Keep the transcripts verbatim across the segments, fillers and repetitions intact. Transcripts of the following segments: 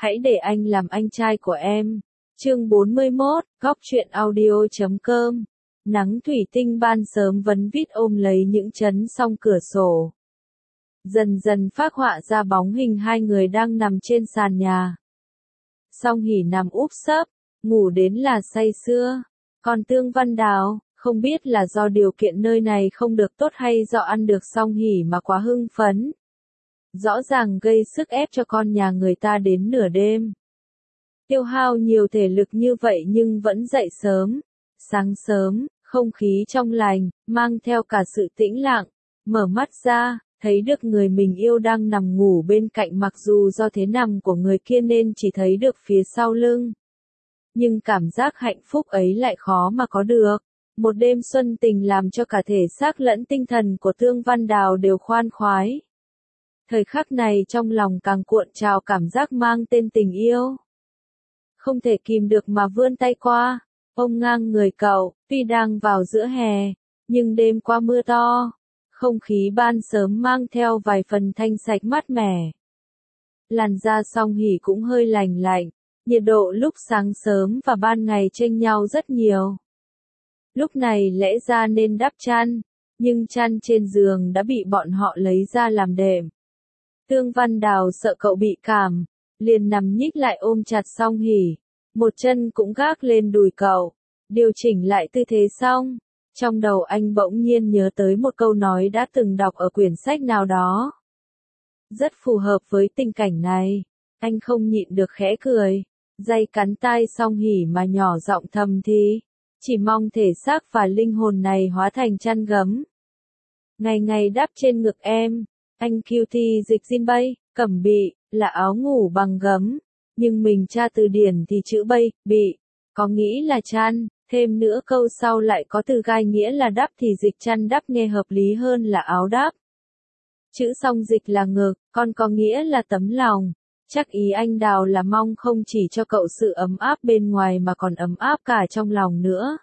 hãy để anh làm anh trai của em. Chương bốn mươi mốt, góc truyện audio chấm com. Nắng thủy tinh ban sớm vấn vít ôm lấy những chấn song cửa sổ. Dần dần phác họa ra bóng hình hai người đang nằm trên sàn nhà. Song Hỷ nằm úp sấp, ngủ đến là say sưa. Còn Tương Văn Đào, không biết là do điều kiện nơi này không được tốt hay do ăn được Song Hỷ mà quá hưng phấn. Rõ ràng gây sức ép cho con nhà người ta đến nửa đêm. Tiêu hao nhiều thể lực như vậy nhưng vẫn dậy sớm. Sáng sớm, không khí trong lành, mang theo cả sự tĩnh lặng. Mở mắt ra, thấy được người mình yêu đang nằm ngủ bên cạnh, mặc dù do thế nằm của người kia nên chỉ thấy được phía sau lưng. Nhưng cảm giác hạnh phúc ấy lại khó mà có được. Một đêm xuân tình làm cho cả thể xác lẫn tinh thần của Tương Văn Đào đều khoan khoái. Thời khắc này trong lòng càng cuộn trào cảm giác mang tên tình yêu. Không thể kìm được mà vươn tay qua, ôm ngang người cậu. Tuy đang vào giữa hè, nhưng đêm qua mưa to, không khí ban sớm mang theo vài phần thanh sạch mát mẻ. Làn da Song Hỷ cũng hơi lành lạnh, nhiệt độ lúc sáng sớm và ban ngày chênh nhau rất nhiều. Lúc này lẽ ra nên đắp chăn, nhưng chăn trên giường đã bị bọn họ lấy ra làm đệm. Tương Văn Đào sợ cậu bị cảm, liền nằm nhích lại ôm chặt Song Hỷ, một chân cũng gác lên đùi cậu, điều chỉnh lại tư thế xong. Trong đầu anh bỗng nhiên nhớ tới một câu nói đã từng đọc ở quyển sách nào đó. Rất phù hợp với tình cảnh này, anh không nhịn được khẽ cười, day cắn tai Song Hỷ mà nhỏ giọng thầm thì, chỉ mong thể xác và linh hồn này hóa thành chăn gấm. Ngày ngày đắp trên ngực em, anh cutie dịch zin bay, cẩm bị, là áo ngủ bằng gấm, nhưng mình tra từ điển thì chữ bay, bị, có nghĩ là chăn, thêm nữa câu sau lại có từ gai nghĩa là đắp thì dịch chăn đắp nghe hợp lý hơn là áo đắp. Chữ song dịch là ngực, còn có nghĩa là tấm lòng. Chắc ý anh Đào là mong không chỉ cho cậu sự ấm áp bên ngoài mà còn ấm áp cả trong lòng nữa.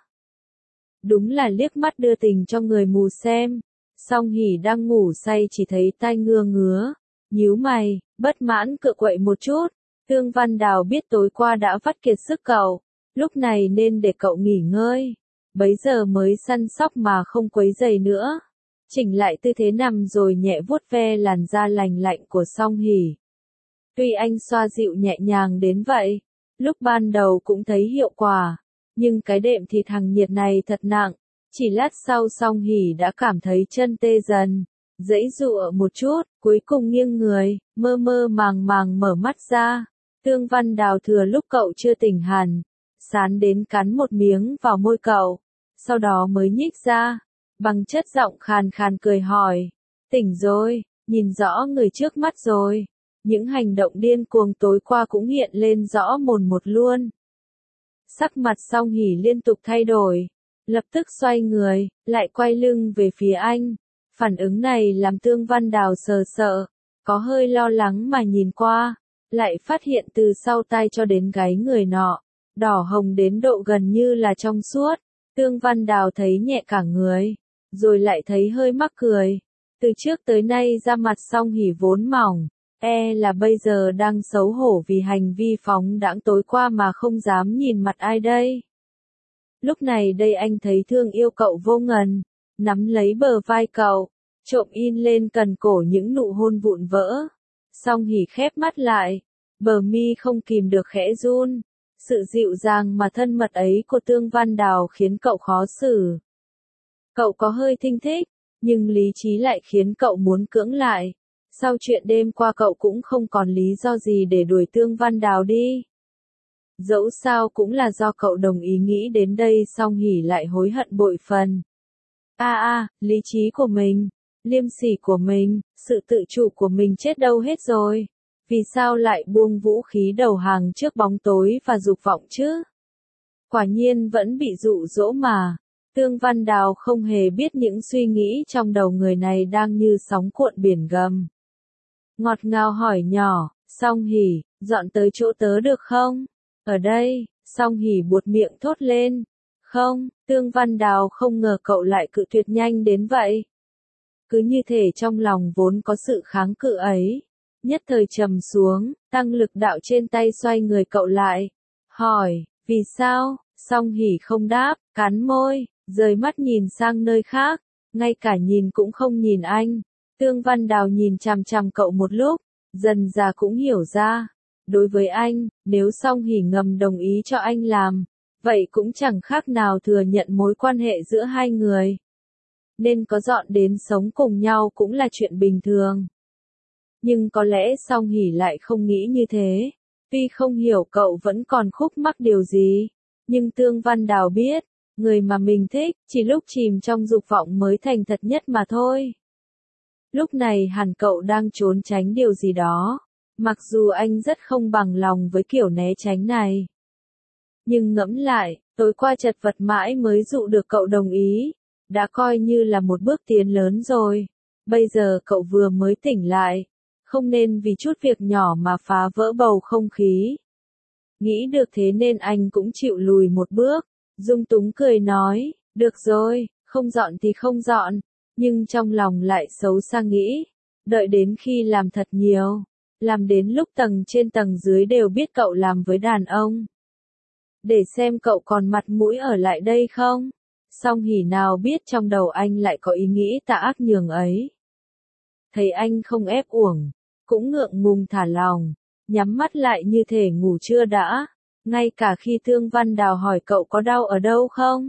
Đúng là liếc mắt đưa tình cho người mù xem. Song Hỷ đang ngủ say chỉ thấy tai ngưa ngứa, nhíu mày, bất mãn cựa quậy một chút. Tương Văn Đào biết tối qua đã vắt kiệt sức cậu, lúc này nên để cậu nghỉ ngơi. Bấy giờ mới săn sóc mà không quấy rầy nữa. Chỉnh lại tư thế nằm rồi nhẹ vuốt ve làn da lành lạnh của Song Hỷ. Tuy anh xoa dịu nhẹ nhàng đến vậy, lúc ban đầu cũng thấy hiệu quả, nhưng cái đệm thịt hằng nhiệt này thật nặng. Chỉ lát sau Song Hỷ đã cảm thấy chân tê dần, giãy giụa một chút, cuối cùng nghiêng người, mơ mơ màng màng mở mắt ra. Tương Văn Đào thừa lúc cậu chưa tỉnh hẳn, sán đến cắn một miếng vào môi cậu, sau đó mới nhích ra, bằng chất giọng khàn khàn cười hỏi, tỉnh rồi, nhìn rõ người trước mắt rồi. Những hành động điên cuồng tối qua cũng hiện lên rõ mồn một luôn. Sắc mặt Song Hỷ liên tục thay đổi, lập tức xoay người, lại quay lưng về phía anh. Phản ứng này làm Tương Văn Đào sờ sợ, có hơi lo lắng mà nhìn qua, lại phát hiện từ sau tai cho đến gáy người nọ, đỏ hồng đến độ gần như là trong suốt. Tương Văn Đào thấy nhẹ cả người, rồi lại thấy hơi mắc cười. Từ trước tới nay da mặt Song Hỷ vốn mỏng, e là bây giờ đang xấu hổ vì hành vi phóng đãng tối qua mà không dám nhìn mặt ai đây. Lúc này đây anh thấy thương yêu cậu vô ngần, nắm lấy bờ vai cậu, trộm in lên cần cổ những nụ hôn vụn vỡ. Song Hỷ khép mắt lại, bờ mi không kìm được khẽ run. Sự dịu dàng mà thân mật ấy của Tương Văn Đào khiến cậu khó xử. Cậu có hơi thinh thích, nhưng lý trí lại khiến cậu muốn cưỡng lại. Sau chuyện đêm qua cậu cũng không còn lý do gì để đuổi Tương Văn Đào đi. Dẫu sao cũng là do cậu đồng ý nghĩ đến đây. Song Hỷ lại hối hận bội phần. A a, lý trí của mình, liêm sỉ của mình, sự tự chủ của mình chết đâu hết rồi. Vì sao lại buông vũ khí đầu hàng trước bóng tối và dục vọng chứ? Quả nhiên vẫn bị dụ dỗ mà. Tương Văn Đào không hề biết những suy nghĩ trong đầu người này đang như sóng cuộn biển gầm. Ngọt ngào hỏi nhỏ, Song Hỷ, dọn tới chỗ tớ được không? Ở đây, Song Hỷ buột miệng thốt lên. Không, Tương Văn Đào không ngờ cậu lại cự tuyệt nhanh đến vậy. Cứ như thể trong lòng vốn có sự kháng cự ấy, nhất thời trầm xuống, tăng lực đạo trên tay xoay người cậu lại. Hỏi, vì sao? Song Hỷ không đáp, cắn môi, rời mắt nhìn sang nơi khác, ngay cả nhìn cũng không nhìn anh. Tương Văn Đào nhìn chằm chằm cậu một lúc, dần dà cũng hiểu ra. Đối với anh, nếu Song Hỷ ngầm đồng ý cho anh làm, vậy cũng chẳng khác nào thừa nhận mối quan hệ giữa hai người. Nên có dọn đến sống cùng nhau cũng là chuyện bình thường. Nhưng có lẽ Song Hỷ lại không nghĩ như thế. Tuy không hiểu cậu vẫn còn khúc mắc điều gì, nhưng Tương Văn Đào biết, người mà mình thích, chỉ lúc chìm trong dục vọng mới thành thật nhất mà thôi. Lúc này hẳn cậu đang trốn tránh điều gì đó, mặc dù anh rất không bằng lòng với kiểu né tránh này. Nhưng ngẫm lại, tối qua chật vật mãi mới dụ được cậu đồng ý, đã coi như là một bước tiến lớn rồi. Bây giờ cậu vừa mới tỉnh lại, không nên vì chút việc nhỏ mà phá vỡ bầu không khí. Nghĩ được thế nên anh cũng chịu lùi một bước, dung túng cười nói, được rồi, không dọn thì không dọn, nhưng trong lòng lại xấu xa nghĩ, đợi đến khi làm thật nhiều, làm đến lúc tầng trên tầng dưới đều biết cậu làm với đàn ông. Để xem cậu còn mặt mũi ở lại đây không? Song Hỷ nào biết trong đầu anh lại có ý nghĩ tà ác nhường ấy. Thấy anh không ép uổng, cũng ngượng ngùng thả lòng, nhắm mắt lại như thể ngủ chưa đã. Ngay cả khi Tương Văn Đào hỏi cậu có đau ở đâu không?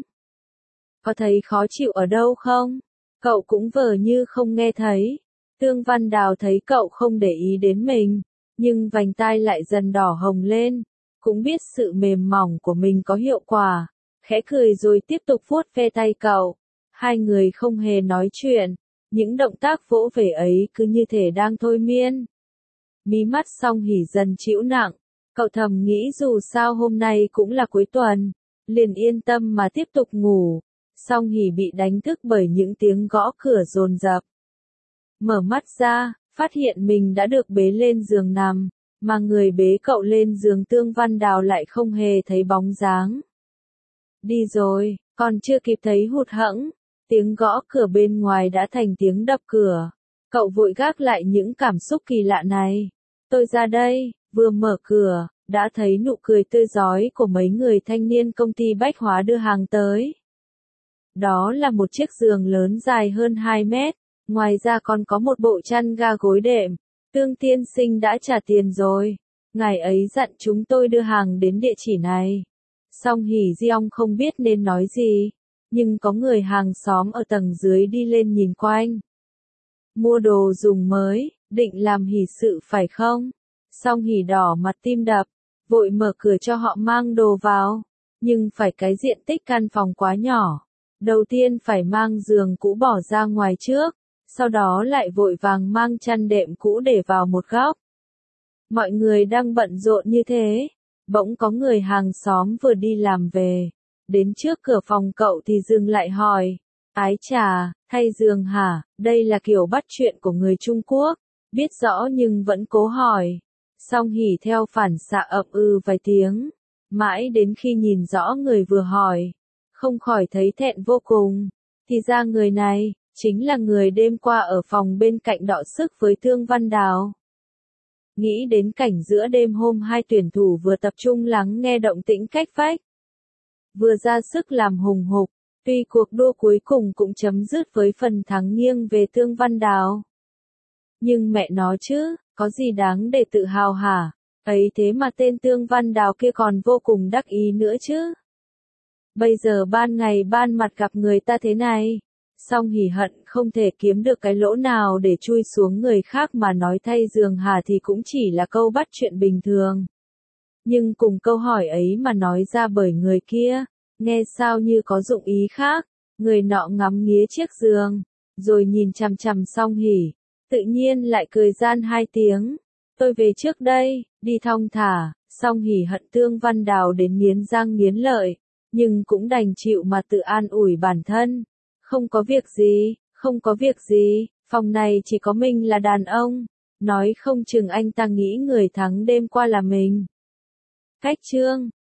Có thấy khó chịu ở đâu không? Cậu cũng vờ như không nghe thấy. Tương Văn Đào thấy cậu không để ý đến mình, nhưng vành tai lại dần đỏ hồng lên, cũng biết sự mềm mỏng của mình có hiệu quả, khẽ cười rồi tiếp tục vuốt ve tay cậu. Hai người không hề nói chuyện, những động tác vỗ về ấy cứ như thể đang thôi miên. Mí mắt Song Hỷ dần chịu nặng, cậu thầm nghĩ dù sao hôm nay cũng là cuối tuần, liền yên tâm mà tiếp tục ngủ. Song Hỷ bị đánh thức bởi những tiếng gõ cửa dồn dập. Mở mắt ra, phát hiện mình đã được bế lên giường nằm, mà người bế cậu lên giường Tương Văn Đào lại không hề thấy bóng dáng. Đi rồi, còn chưa kịp thấy hụt hẫng, tiếng gõ cửa bên ngoài đã thành tiếng đập cửa. Cậu vội gác lại những cảm xúc kỳ lạ này. Tôi ra đây, vừa mở cửa, đã thấy nụ cười tươi rói của mấy người thanh niên công ty bách hóa đưa hàng tới. Đó là một chiếc giường lớn dài hơn hai mét, ngoài ra còn có một bộ chăn ga gối đệm. Tương tiên sinh đã trả tiền rồi, ngài ấy dặn chúng tôi đưa hàng đến địa chỉ này. Song Hỷ Diong không biết nên nói gì, nhưng có người hàng xóm ở tầng dưới đi lên nhìn quanh. Mua đồ dùng mới, định làm hỷ sự phải không? Song Hỷ đỏ mặt tim đập, vội mở cửa cho họ mang đồ vào, nhưng phải cái diện tích căn phòng quá nhỏ. Đầu tiên phải mang giường cũ bỏ ra ngoài trước, sau đó lại vội vàng mang chăn đệm cũ để vào một góc. Mọi người đang bận rộn như thế, bỗng có người hàng xóm vừa đi làm về, đến trước cửa phòng cậu thì dừng lại hỏi, ái chà, thay giường hả? Đây là kiểu bắt chuyện của người Trung Quốc, biết rõ nhưng vẫn cố hỏi. Song Hỷ theo phản xạ ậm ừ vài tiếng, mãi đến khi nhìn rõ người vừa hỏi, không khỏi thấy thẹn vô cùng. Thì ra người này, chính là người đêm qua ở phòng bên cạnh đọ sức với Tương Văn Đào. Nghĩ đến cảnh giữa đêm hôm hai tuyển thủ vừa tập trung lắng nghe động tĩnh cách vách, vừa ra sức làm hùng hục, tuy cuộc đua cuối cùng cũng chấm dứt với phần thắng nghiêng về Tương Văn Đào. Nhưng mẹ nó chứ, có gì đáng để tự hào hả? Ấy thế mà tên Tương Văn Đào kia còn vô cùng đắc ý nữa chứ. Bây giờ ban ngày ban mặt gặp người ta thế này, Song Hỷ hận không thể kiếm được cái lỗ nào để chui xuống người khác mà nói thay giường hà thì cũng chỉ là câu bắt chuyện bình thường. Nhưng cùng câu hỏi ấy mà nói ra bởi người kia, nghe sao như có dụng ý khác. Người nọ ngắm nghía chiếc giường, rồi nhìn chằm chằm Song Hỷ, tự nhiên lại cười gian hai tiếng. Tôi về trước đây, đi thong thả. Song Hỷ hận Tương Văn Đào đến nghiến răng nghiến lợi, nhưng cũng đành chịu mà tự an ủi bản thân. Không có việc gì, không có việc gì, phòng này chỉ có mình là đàn ông, nói không chừng anh ta nghĩ người thắng đêm qua là mình. Cách chương